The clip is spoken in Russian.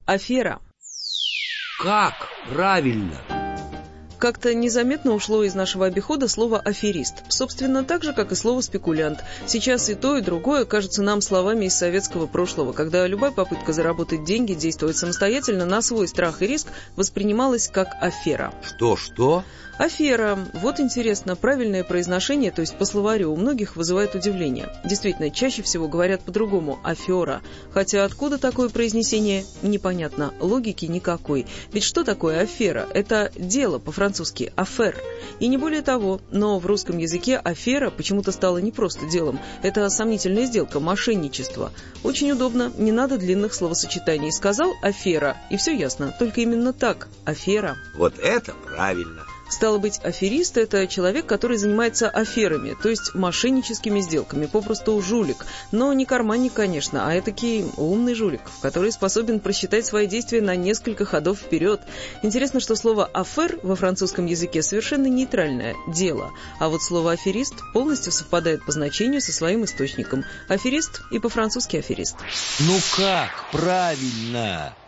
Афера. Как правильно? Как-то незаметно ушло из нашего обихода слово «аферист». Собственно, так же, как и слово «спекулянт». Сейчас и то, и другое кажутся нам словами из советского прошлого, когда любая попытка заработать деньги, действовать самостоятельно на свой страх и риск воспринималась как афера. Что? Афера. Вот интересно, правильное произношение, то есть по словарю, у многих вызывает удивление. Действительно, чаще всего говорят по-другому «афера». Хотя откуда такое произнесение, непонятно. Логики никакой. Ведь что такое афера? Это дело, по-французски «афер». И не более того, но в русском языке афера почему-то стала не просто делом. Это сомнительная сделка, мошенничество. Очень удобно, не надо длинных словосочетаний. Сказал «афера», и все ясно. Только именно так – афера. Вот это правильно. Стало быть, аферист – это человек, который занимается аферами, то есть мошенническими сделками, попросту жулик. Но не карманник, конечно, а этакий умный жулик, который способен просчитать свои действия на несколько ходов вперед. Интересно, что слово «афер» во французском языке совершенно нейтральное – дело. А вот слово «аферист» полностью совпадает по значению со своим источником. Аферист и по-французски аферист. Ну как правильно?